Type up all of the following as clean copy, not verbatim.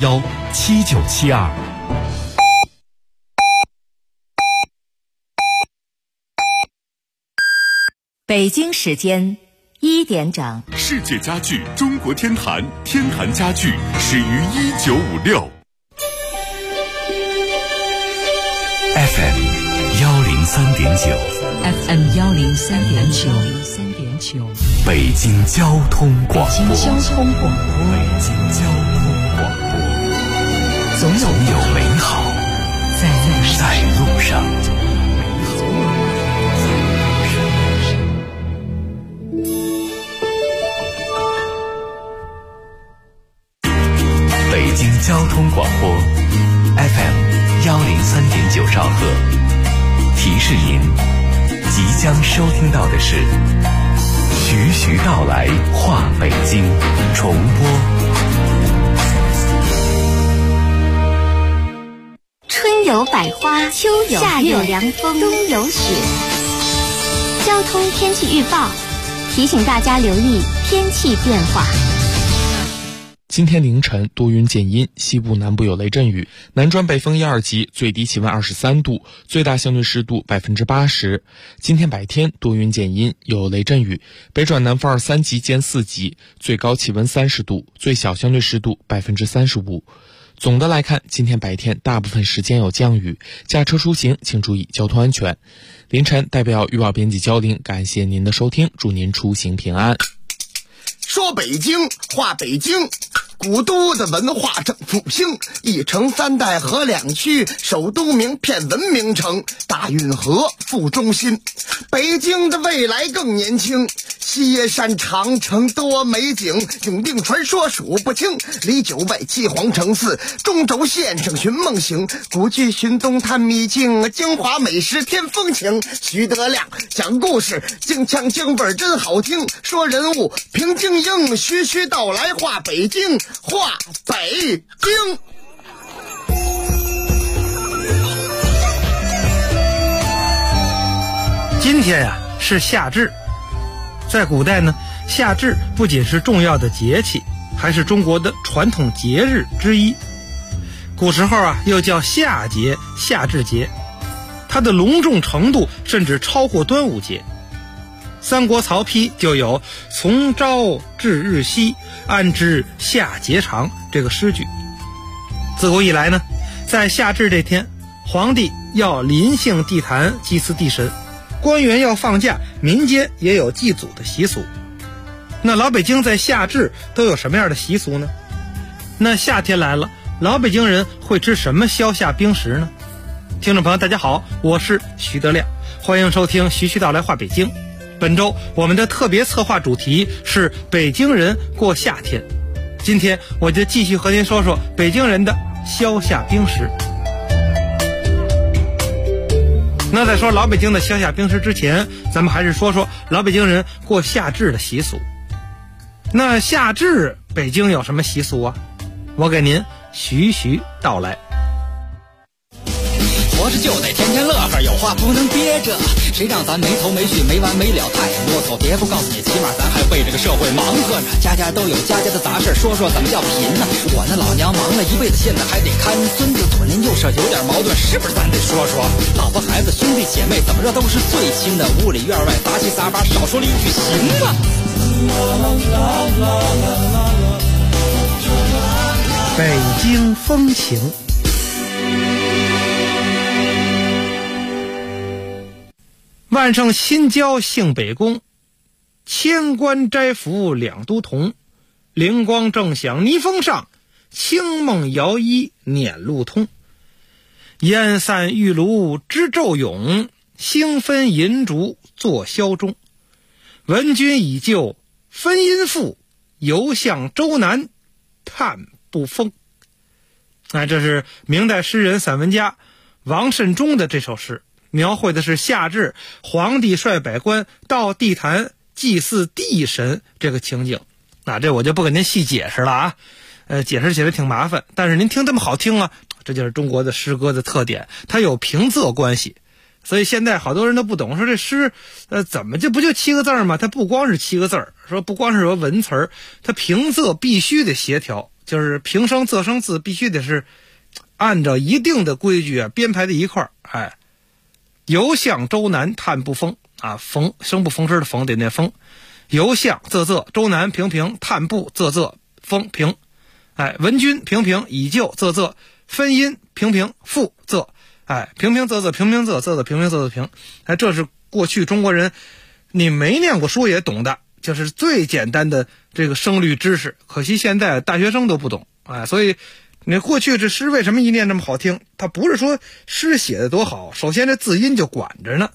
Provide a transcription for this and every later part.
010-7972。 北京时间1点整， 世界家具中国天坛，天坛家具始于1956。 FM 103.9 FM 103.9， 北京交通广播。 北京交通广播， 总有美好在路上。北京交通广播 FM 103.9兆赫，提示您即将收听到的是徐徐道来话北京重播。 春有百花，秋有夏有凉风，冬有雪。交通天气预报提醒大家留意天气变化。 今天凌晨多云见阴，西部南部有雷阵雨，南转北风1、2级，最低气温23度，最大相对湿度80%。今天白天多云见阴，有雷阵雨，北转南风2、3级见4级，最高气温30度，最小相对湿度35%。总的来看，今天白天大部分时间有降雨，驾车出行请注意交通安全。凌晨代表预报编辑焦玲，感谢您的收听，祝您出行平安。 说北京话北京，古都的文化正复兴，一城三代河两区，首都名片文明城，大运河副中心。北京的未来更年轻，西山长城多美景，永定传说数不清，离9外七皇城寺，中轴线上寻梦行，古剧寻东探秘境，京华美食添风情。徐德亮讲故事，京腔京味真好听，说人物平静应，徐徐道来话北京，话北京。 今天呀，是夏至。在古代呢，夏至不仅是重要的节气，还是中国的传统节日之一。古时候啊，又叫夏节、夏至节，它的隆重程度甚至超过端午节。三国曹丕就有从朝至日夕，安知夏节长这个诗句。自古以来呢，在夏至这天，皇帝要临幸地坛祭祀地神，官员要放假，民间也有祭祖的习俗。那老北京在夏至都有什么样的习俗呢？那夏天来了，老北京人会吃什么消夏冰食呢？听众朋友大家好，我是徐德亮，欢迎收听徐徐道来话北京。本周我们的特别策划主题是北京人过夏天，今天我就继续和您说说北京人的消夏冰食。那在说老北京的消夏冰食之前，咱们还是说说老北京人过夏至的习俗。那夏至北京有什么习俗啊？我给您徐徐道来。 活着就得天天乐呵，有话不能憋着，谁让咱没头没绪没完没了太啰嗦。别不告诉你，起码咱还为这个社会忙活着，家家都有家家的杂事，说说怎么叫贫呢？我那老娘忙了一辈子，现在还得看孙子，左邻右舍有点矛盾，是不是咱得说说？老婆孩子兄弟姐妹怎么着都是最亲的，屋里院外杂七杂八，少说了一句行吗？ 北京风情。万圣新郊幸北宫，千官斋服两都同，灵光正响霓风上，清梦摇衣辇路通。烟散玉炉知昼永，星分银烛作宵中。闻君已就分阴赋，游向周南探不风。这是明代诗人散文家王慎中的这首诗，描绘的是夏至皇帝率百官到地坛祭祀地神这个情景。这我就不给您细解释了啊，解释起来挺麻烦，但是您听这么好听啊，这就是中国的诗歌的特点，它有平仄关系。所以现在好多人都不懂，说这诗怎么就不就7个字吗？它不光是7个字，说不光是说文词儿，它平仄必须得协调， 就是平声、仄声字必须得是按照一定的规矩编排在一块儿。游向周南叹不丰丰生不逢时的逢得念丰，游向仄仄，周南平平，叹不仄仄，丰平。文君平平，以就仄仄，分音平平，复仄。平平仄仄，平平仄仄，平平仄仄平。这是过去中国人你没念过书也懂的，就是最简单的这个声律知识。可惜现在大学生都不懂所以你过去这诗为什么一念这么好听？它不是说诗写的多好，首先这字音就管着呢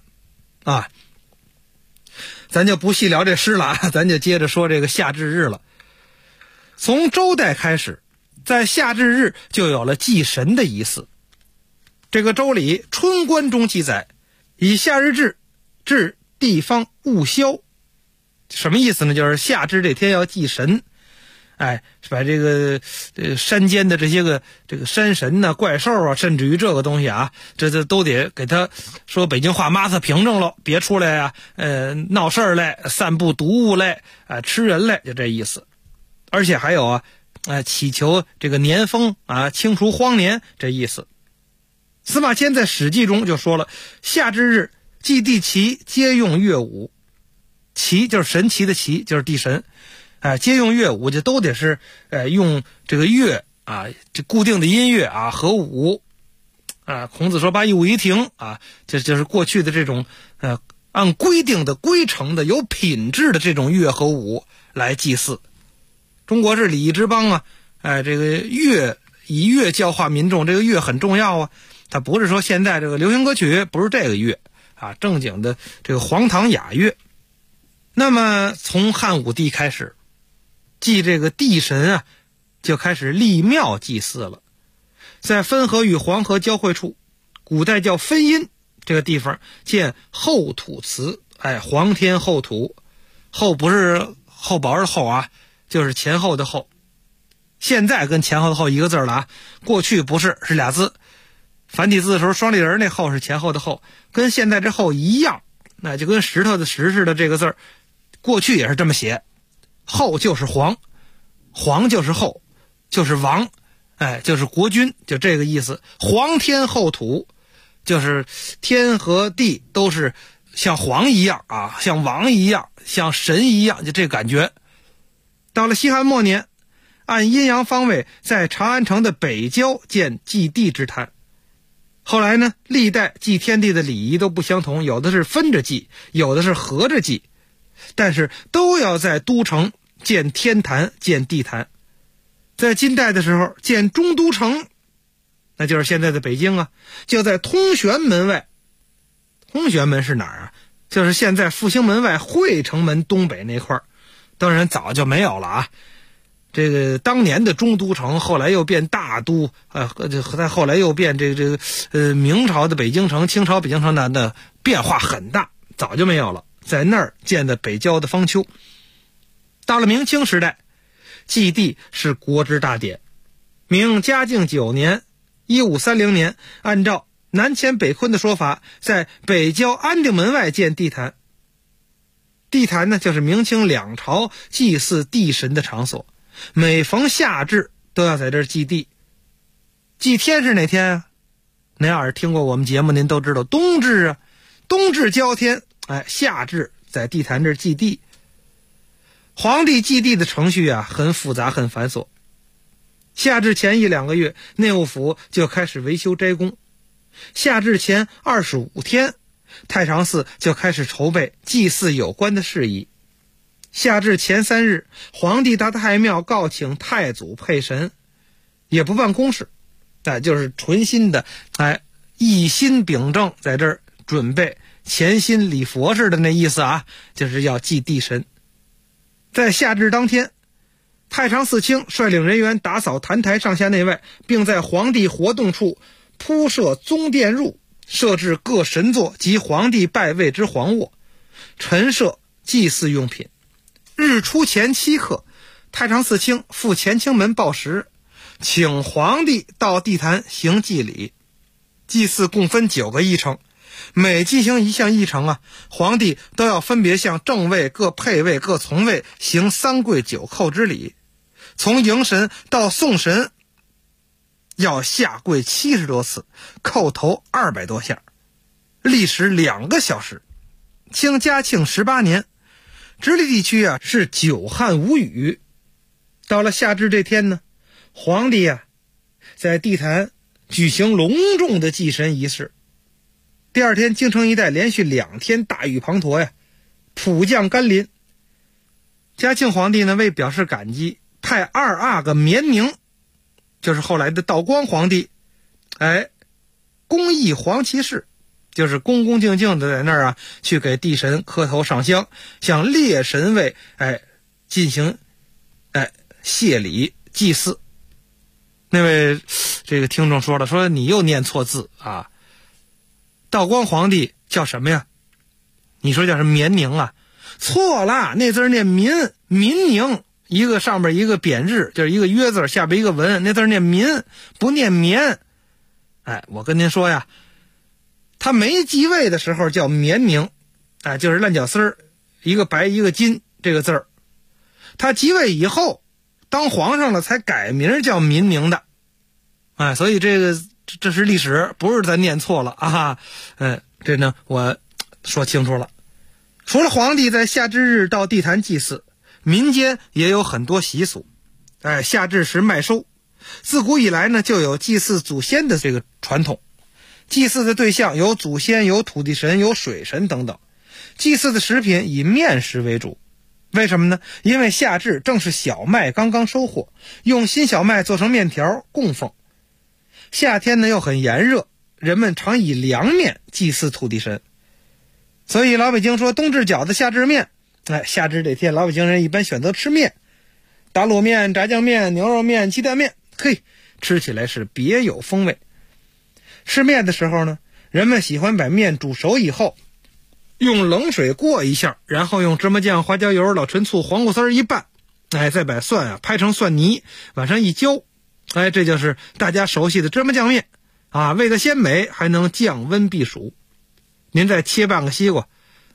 咱就不细聊这诗了咱就接着说这个夏至日了。从周代开始，在夏至日就有了祭神的仪式。这个周礼春官中记载，以夏日至，至地方勿消。什么意思呢？就是夏至这天要祭神，把这个山间的这些个这个山神呐、怪兽甚至于这个东西这都得给他说北京话抹擦平正了，别出来闹事儿来，散布毒物来，吃人来，就这意思。而且还有祈求这个年丰清除荒年，这意思。司马迁在《史记》中就说了，夏至日祭地旗皆用乐舞，旗就是神奇的旗，就是地神，皆用乐舞，就都得是用这个乐这固定的音乐和舞孔子说八一舞一停这就是过去的这种按规定的规程的有品质的这种乐和舞来祭祀。中国是礼仪之邦这个乐以乐教化民众，这个乐很重要它不是说现在这个流行歌曲不是这个乐正经的这个黄堂雅乐。那么从汉武帝开始，祭这个地神就开始立庙祭祀了。在汾河与黄河交汇处，古代叫汾阴这个地方建后土祠，皇天后土，后不是厚薄的厚就是前后的后。现在跟前后的后一个字了过去不是，是俩字。繁体字的时候双立人那后是前后的后，跟现在这后一样，那就跟石头的石似的，这个字过去也是这么写。后就是皇，皇就是后，就是王，就是国君，就这个意思。皇天后土，就是天和地都是像皇一样像王一样，像神一样，就这感觉。到了西汉末年，按阴阳方位在长安城的北郊建祭地之坛。后来呢，历代祭天地的礼仪都不相同，有的是分着祭，有的是合着祭，但是都要在都城建天坛、建地坛。在金代的时候建中都城，那就是现在的北京就在通玄门外。通玄门是哪儿就是现在复兴门外惠城门东北那块儿，当然早就没有了这个当年的中都城后来又变大都再后来又变这个明朝的北京城、清朝北京城的变化很大，早就没有了。在那儿建的北郊的方丘。到了明清时代，祭地是国之大典。明嘉靖9年1530年，按照南迁北昆的说法，在北郊安定门外建地坛。地坛呢，就是明清两朝祭祀地神的场所，每逢夏至都要在这儿祭地。祭天是哪天您要是听过我们节目，您都知道冬至冬至交天，夏至在地坛这儿祭地。皇帝祭地的程序很复杂很繁琐。夏至前1-2个月，内务府就开始维修斋宫。夏至前25天，太常寺就开始筹备祭祀有关的事宜。夏至前3日，皇帝到太庙告请太祖配神，也不办公事，就是纯心的一心秉正，在这儿准备潜心礼佛似的那意思就是要祭地神。在夏至当天，太常寺卿率领人员打扫坛台上下内外，并在皇帝活动处铺设宗殿褥，设置各神座及皇帝拜位之皇卧，陈设祭祀用品。日出前7刻，太常寺卿赴乾清门报时，请皇帝到地坛行祭礼。祭祀共分9个议程，每进行一项议程皇帝都要分别向正位、各配位、各从位行3跪9叩之礼。 从迎神到送神要下跪70多次，叩头200多下，历时2个小时。清嘉庆18年，直隶地区啊是久旱无雨。到了夏至这天呢，皇帝啊在地坛举行隆重的祭神仪式。第二天，京城一带连续2天大雨滂沱呀，普降甘霖。嘉庆皇帝呢为表示感激，派2阿哥绵宁，就是后来的道光皇帝，恭谒黄岐市，就是恭恭敬敬的在那儿啊去给地神磕头上香，向列神位进行谢礼祭祀。那位这个听众说了，说你又念错字啊，道光皇帝叫什么呀？你说叫什么绵宁啊？错了，那字念民宁，一个上边一个扁日，就是一个约字，下边一个文，那字念民，不念绵。我跟您说呀，他没继位的时候叫绵宁，就是烂脚丝儿，一个白一个金这个字儿。他继位以后当皇上了才改名叫民宁的。所以这是历史，不是咱念错了啊。这呢我说清楚了。除了皇帝在夏至日到地坛祭祀，民间也有很多习俗。夏至时麦收，自古以来呢就有祭祀祖先的这个传统。祭祀的对象有祖先，有土地神，有水神等等。祭祀的食品以面食为主。为什么呢？因为夏至正是小麦刚刚收获，用新小麦做成面条供奉。夏天呢又很炎热，人们常以凉面祭祀土地神。所以老北京说冬至饺子夏至面，夏至这天老北京人一般选择吃面，打卤面、炸酱面、牛肉面、鸡蛋面，吃起来是别有风味。吃面的时候呢，人们喜欢把面煮熟以后用冷水过一下，然后用芝麻酱、花椒油、老陈醋、黄瓜丝一拌，再把蒜拍成蒜泥，往上一浇，这就是大家熟悉的芝麻酱面为了鲜美，还能降温避暑。您再切半个西瓜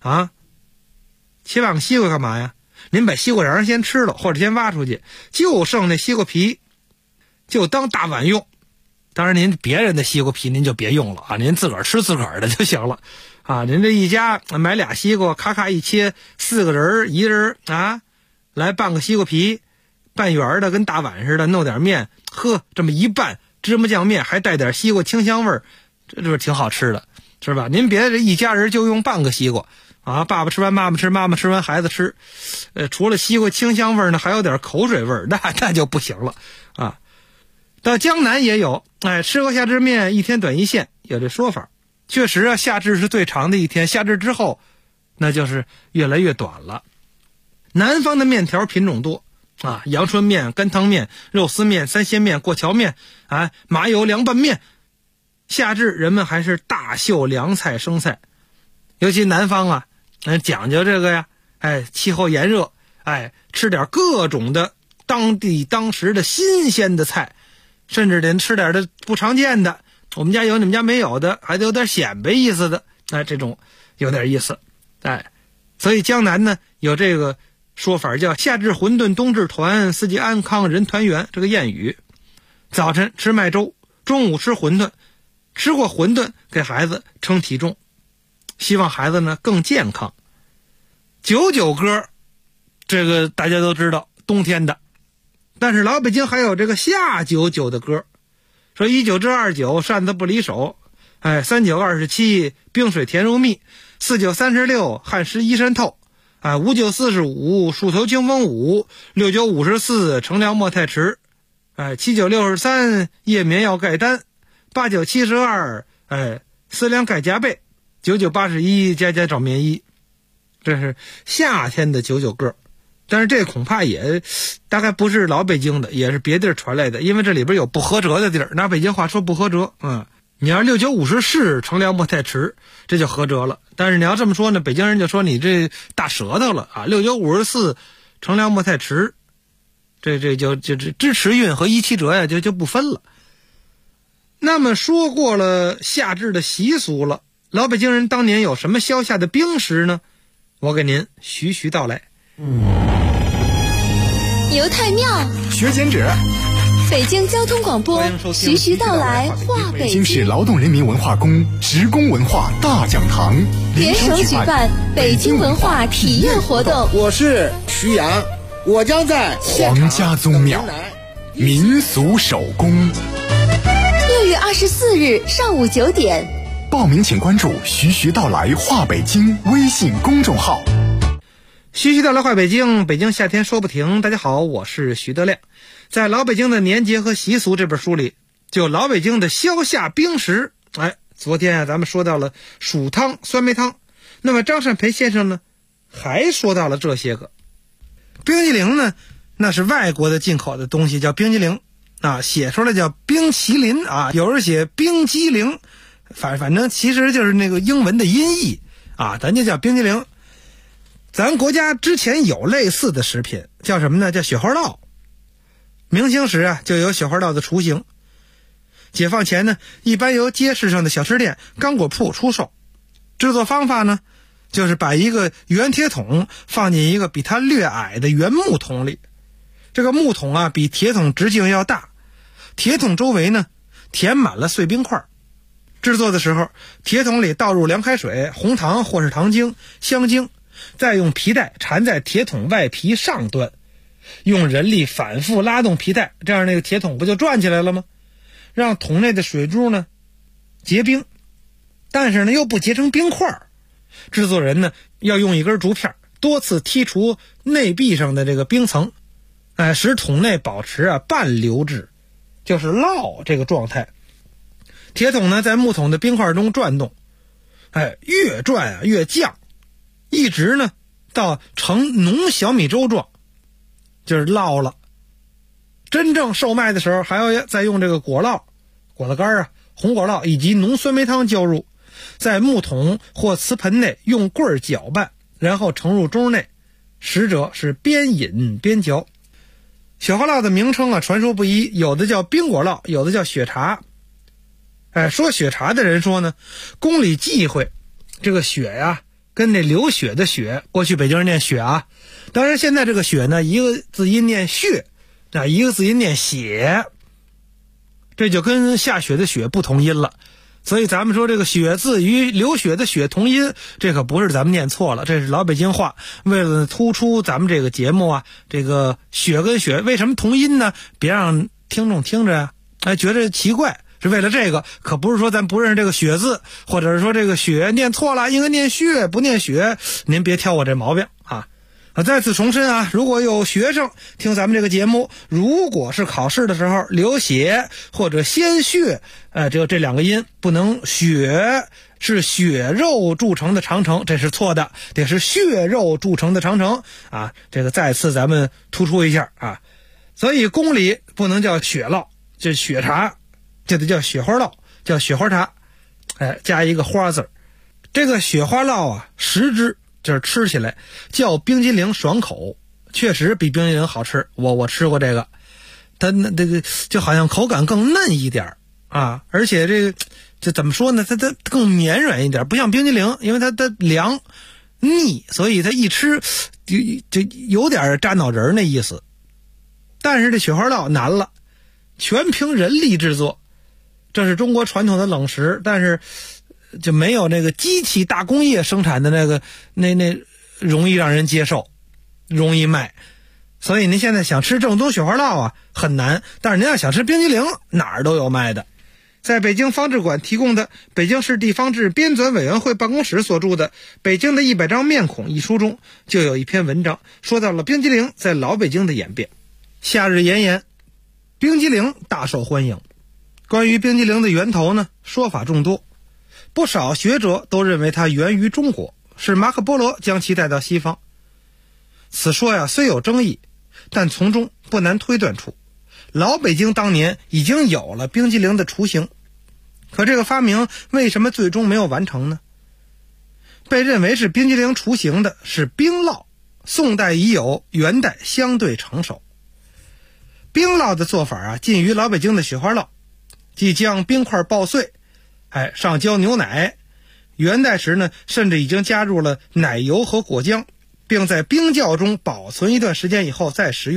切半个西瓜干嘛呀？您把西瓜瓤先吃了，或者先挖出去，就剩那西瓜皮就当大碗用。当然您别人的西瓜皮您就别用了您自个儿吃自个儿的就行了您这一家买俩西瓜，咔咔一切，4个人一人来半个西瓜皮，半圆的跟大碗似的，弄点面，这么一拌，芝麻酱面还带点西瓜清香味儿，这就是挺好吃的，是吧？您别这一家人就用半个西瓜爸爸吃完妈妈吃，妈妈吃完孩子吃，除了西瓜清香味儿呢，还有点口水味儿，那就不行了到江南也有吃过夏至面一天短一线，有这说法。确实夏至是最长的一天，夏至之后那就是越来越短了。南方的面条品种多阳春面、干汤面、肉丝面、三鲜面、过桥面麻油凉拌面。夏至人们还是大秀凉菜生菜，尤其南方讲究这个呀气候炎热吃点各种的当地当时的新鲜的菜，甚至得吃点的不常见的，我们家有你们家没有的，还得有点显摆意思的这种有点意思所以江南呢有这个说法叫夏至馄饨冬至团，四季安康人团圆这个谚语。早晨吃麦粥，中午吃馄饨，吃过馄饨给孩子称体重，希望孩子呢更健康。99歌这个大家都知道，冬天的，但是老北京还有这个夏99的歌，说19至29扇子不离手，39、27冰水甜如蜜，49、36汗湿衣衫透，59、45梳头清风舞，69、54乘凉莫太迟，79、63夜眠要盖单，89、72思量盖夹被，99、81家家找棉衣。这是夏天的99歌，但是这恐怕也大概不是老北京的，也是别地儿传来的，因为这里边有不合辙的地儿，拿北京话说不合辙你要69、54乘凉莫太迟，这就合辙了。但是你要这么说呢，北京人就说你这大舌头了69、54乘凉莫太迟，这就支持韵和一七折呀就不分了。那么说过了夏至的习俗了，老北京人当年有什么消夏的冰食呢？我给您徐徐道来。 牛太庙， 学剪纸。 北京交通广播，徐徐到来话北京市劳动人民文化宫职工文化大讲堂联手举办北京文化体验活动。 我是徐阳，我将在皇家宗庙民俗手工。 6月24日上午9点， 报名请关注徐徐到来话北京微信公众号。 徐徐到来话北京，北京夏天说不停。大家好，我是徐德亮。在老北京的年节和习俗这本书里，就老北京的消夏冰食。昨天咱们说到了薯汤、酸梅汤，那么张善培先生呢还说到了这些个冰激凌呢，那是外国的进口的东西，叫冰激凌写出来叫冰淇淋有人写冰激凌，反正其实就是那个英文的音译咱就叫冰激凌。咱国家之前有类似的食品，叫什么呢？叫雪花酪。明清时就有雪花酪的雏形。解放前呢，一般由街市上的小吃店、干果铺出售。制作方法呢，就是把一个圆铁桶放进一个比它略矮的圆木桶里。这个木桶比铁桶直径要大，铁桶周围呢填满了碎冰块。制作的时候，铁桶里倒入凉开水、红糖或是糖精、香精，再用皮带缠在铁桶外皮上端，用人力反复拉动皮带，这样那个铁桶不就转起来了吗？让桶内的水珠呢结冰，但是呢又不结成冰块。制作人呢要用一根竹片多次剔除内壁上的这个冰层，使桶内保持半流质，就是烙这个状态。铁桶呢在木桶的冰块中转动，越转越降，一直呢到成浓小米粥状，就是烙了。真正售卖的时候还要再用这个果酪、果子干红果酪以及浓酸梅汤浇入，在木桶或瓷盆内用棍搅拌，然后盛入盅内，食者是边饮边嚼。雪花酪的名称传说不一，有的叫冰果酪，有的叫雪茶。说雪茶的人说呢，宫里忌讳这个雪跟那流血的血，过去北京人念血当然现在这个血呢，一个字音念血，一个字音念血，这就跟下雪的雪不同音了。所以咱们说这个血字与流血的血同音，这可不是咱们念错了，这是老北京话。为了突出咱们这个节目这个血跟血为什么同音呢？别让听众听着觉得奇怪，是为了这个，可不是说咱不认识这个血字，或者是说这个血念错了，应该念血不念血，您别挑我这毛病再次重申如果有学生听咱们这个节目，如果是考试的时候流血或者鲜血，这两个音不能血是血肉铸成的长城，这是错的，得是血肉铸成的长城这个再次咱们突出一下所以宫里不能叫血酪，这血茶就得叫雪花酪，叫雪花茶，加一个花字。这个雪花酪食之就是吃起来叫冰激凌爽口，确实比冰激凌好吃，我吃过这个，它这个就好像口感更嫩一点而且这怎么说呢，它更绵软一点，不像冰激凌，因为它凉腻，所以它一吃就有点扎脑仁那意思。但是这雪花酪难了，全凭人力制作，这是中国传统的冷食，但是就没有那个机器大工业生产的那容易让人接受，容易卖。所以您现在想吃正宗雪花酪很难，但是您要想吃冰激凌，哪儿都有卖的。在北京方志馆提供的北京市地方志编纂委员会办公室所著的《北京的100张面孔》一书中，就有一篇文章说到了冰激凌在老北京的演变。夏日炎炎，冰激凌大受欢迎。关于冰激凌的源头呢，说法众多，不少学者都认为它源于中国，是马可波罗将其带到西方。此说虽有争议，但从中不难推断出老北京当年已经有了冰激凌的雏形。可这个发明为什么最终没有完成呢？被认为是冰激凌雏形的是冰酪，宋代已有，元代相对成熟。冰酪的做法近于老北京的雪花酪，即将冰块爆碎，上浇牛奶。元代时呢，甚至已经加入了奶油和果浆，并在冰窖中保存一段时间以后再食用，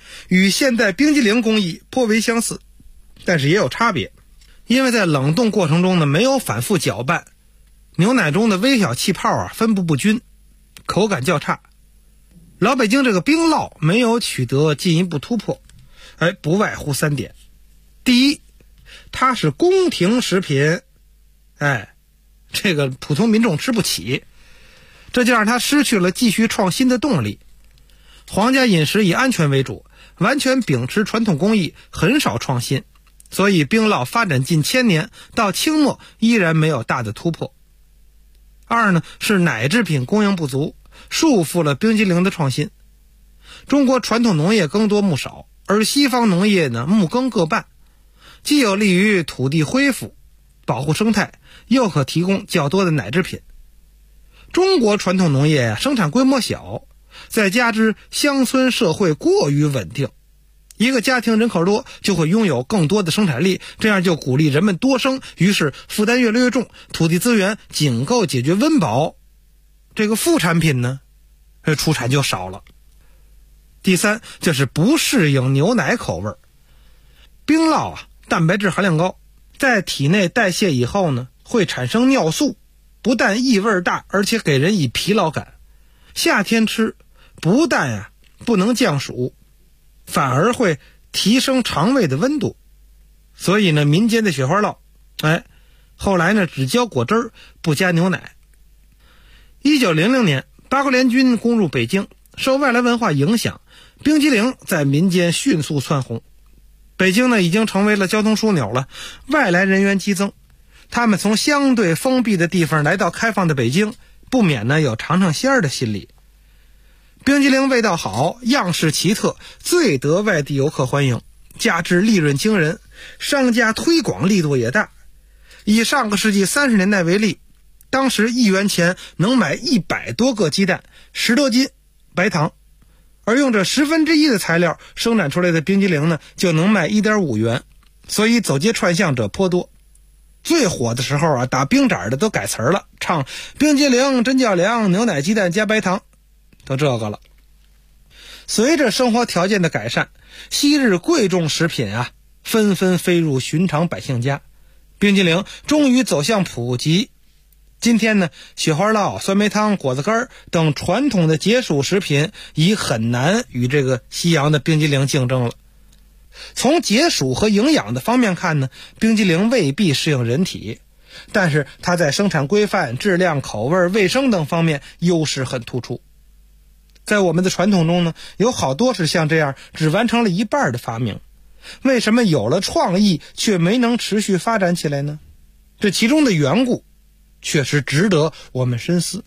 与现代冰激凌工艺颇为相似，但是也有差别。因为在冷冻过程中呢，没有反复搅拌，牛奶中的微小气泡分布不均，口感较差。老北京这个冰酪没有取得进一步突破，不外乎3点。第一，它是宫廷食品，这个普通民众吃不起，这就让它失去了继续创新的动力。皇家饮食以安全为主，完全秉持传统工艺，很少创新，所以冰酪发展近1000年，到清末依然没有大的突破。二呢，是奶制品供应不足，束缚了冰激凌的创新。中国传统农业耕多牧少，而西方农业呢牧耕各半，既有利于土地恢复、保护生态，又可提供较多的奶制品。中国传统农业生产规模小，再加之乡村社会过于稳定，一个家庭人口多，就会拥有更多的生产力，这样就鼓励人们多生，于是负担越来越重，土地资源仅够解决温饱，这个副产品呢出产就少了。第三，就是不适应牛奶口味。冰酪蛋白质含量高，在体内代谢以后呢，会产生尿素，不但异味大，而且给人以疲劳感。夏天吃不但不能降暑，反而会提升肠胃的温度。所以呢，民间的雪花酪后来呢只浇果汁不加牛奶。1900年八国联军攻入北京，受外来文化影响，冰激凌在民间迅速窜红。北京呢已经成为了交通枢纽了，外来人员激增，他们从相对封闭的地方来到开放的北京，不免呢有尝尝鲜儿的心理。冰激凌味道好，样式奇特，最得外地游客欢迎，加之利润惊人，商家推广力度也大。以上个世纪30年代为例，当时1元钱能买100多个鸡蛋，10多斤白糖，而用这1/10的材料生产出来的冰激凌呢，就能卖1.5元，所以走街串巷者颇多。最火的时候打冰盏的都改词了，唱冰激凌真叫凉，牛奶鸡蛋加白糖，都这个了。随着生活条件的改善，昔日贵重食品纷纷飞入寻常百姓家，冰激凌终于走向普及。今天呢，雪花酪、酸梅汤、果子干等传统的解暑食品已很难与这个西洋的冰激凌竞争了。从解暑和营养的方面看呢，冰激凌未必适应人体，但是它在生产规范、质量、口味、卫生等方面优势很突出。在我们的传统中呢，有好多是像这样只完成了一半的发明，为什么有了创意却没能持续发展起来呢？这其中的缘故确实值得我们深思。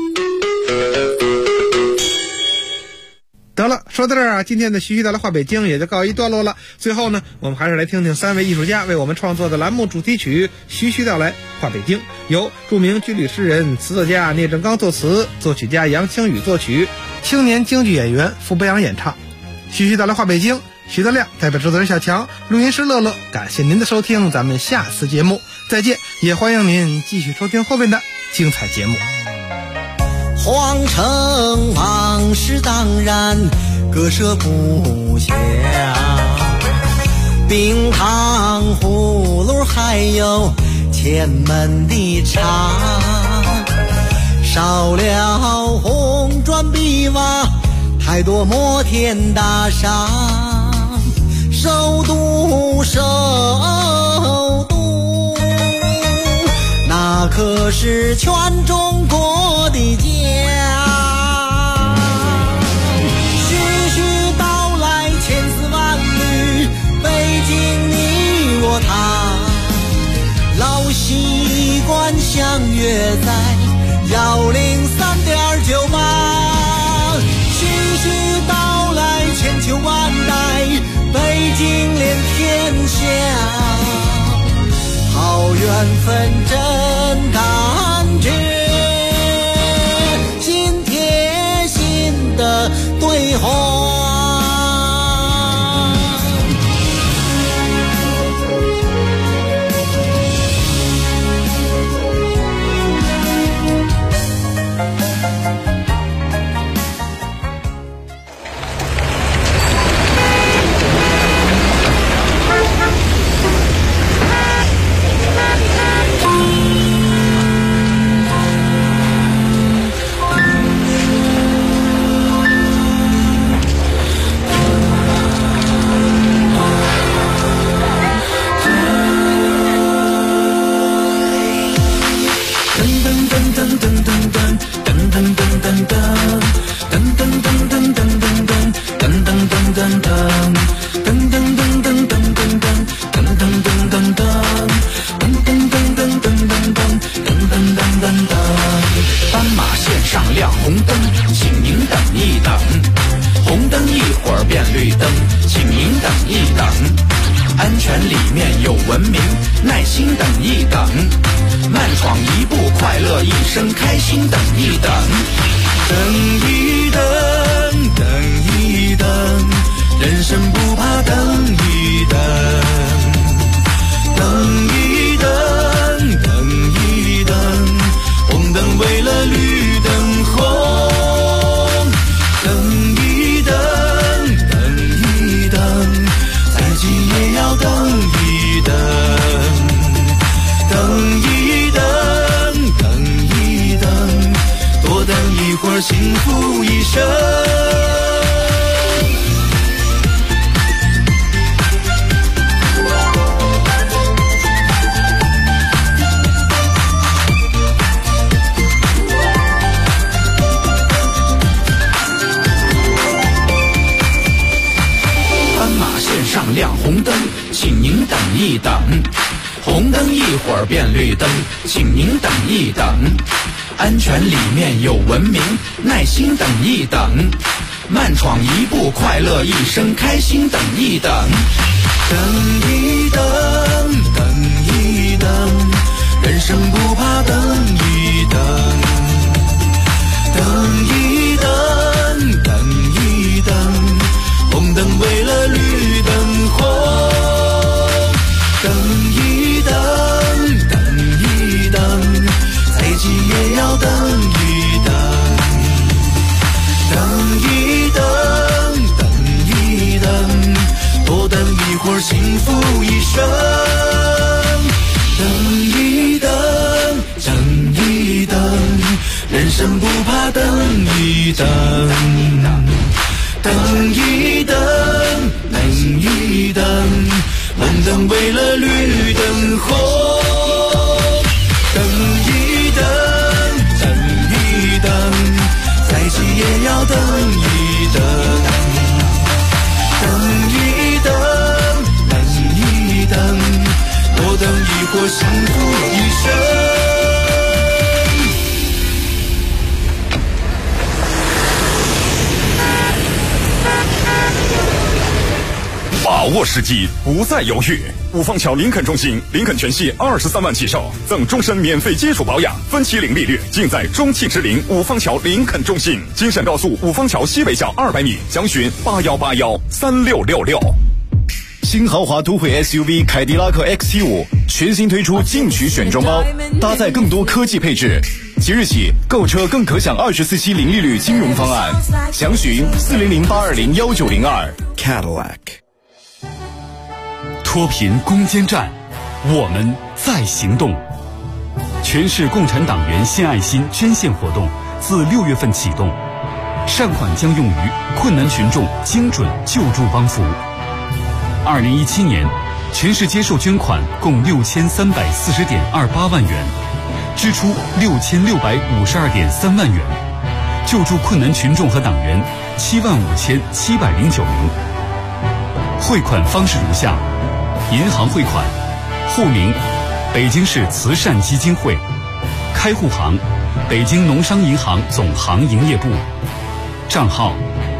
得了，说到这儿今天的徐徐带来话北京也就告一段落了。最后呢，我们还是来听听3位艺术家为我们创作的栏目主题曲《徐徐道来话北京》，由著名军旅诗人、词作家聂政刚作词，作曲家杨清宇作曲，青年京剧演员傅北阳演唱。徐徐道来话北京，徐德亮代表制作人小强，录音师乐乐，感谢您的收听，咱们下次节目再见，也欢迎您继续收听后面的精彩节目。 皇城往事当然割舍不下，冰糖葫芦还有前门的茶，少了红砖碧瓦，太多摩天大厦，首都那可是全中国的家。徐徐道来千丝万缕，北京你我他，老习惯相约在103.98。徐徐道来千秋万代，北京连天下，好缘分真感觉，心贴心的对话。 耐心等一等，慢闯一步，快乐一生，开心等一等。等一等，等一等，人生不怕等一等。等一等，等一等，红灯为了绿灯红。等一等，等一等，再急也要等一等。等一等，等一等，多等一会儿，幸福一生。上亮红灯，请您等一等。红灯一会儿变绿灯，请您等一等。安全里面有文明，耐心等一等。慢闯一步，快乐一生，开心等一等。等一等，等一等，人生不怕等一等。等一等，等一等，红灯为了绿灯红。等一等，等一等，再急也要等一等。等一等，等一等，多等一会儿，幸福一生。等一等，等一等，人生不怕等一等。等一等，等一等，红灯为了绿灯红。等一等，等一等，再急也要等一等。等一等，等一等，多等一会儿，幸福一生。 把握时机，不再犹豫。五方桥林肯中心，林肯全系23万起售，赠终身免费基础保养，分期零利率，尽在中汽之林五方桥林肯中心。京沈高速五方桥西北角200米，详询81813666。 新豪华都会 SUV 凯迪拉克 XT5 全新推出进取选装包，搭载更多科技配置。即日起购车更可享24期零利率金融方案，详询40082019002 Cadillac。 脱贫攻坚战，我们在行动。全市共产党员献爱心捐献活动自6月份启动，善款将用于困难群众精准救助帮扶。2017年，全市接受捐款共6340.28万元，支出6652.3万元，救助困难群众和党员75709名。汇款方式如下：银行汇款，户名北京市慈善基金会，开户行北京农商银行总行营业部，账号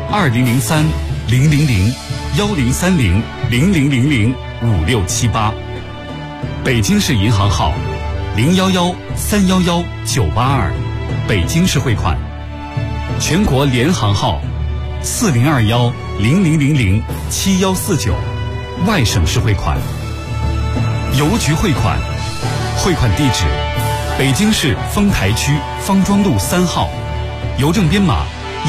20030010300000005678，北京市银行号011311982，北京市汇款，全国联行号402100007149，外省市汇款。邮局汇款，汇款地址北京市丰台区方庄路3号，邮政编码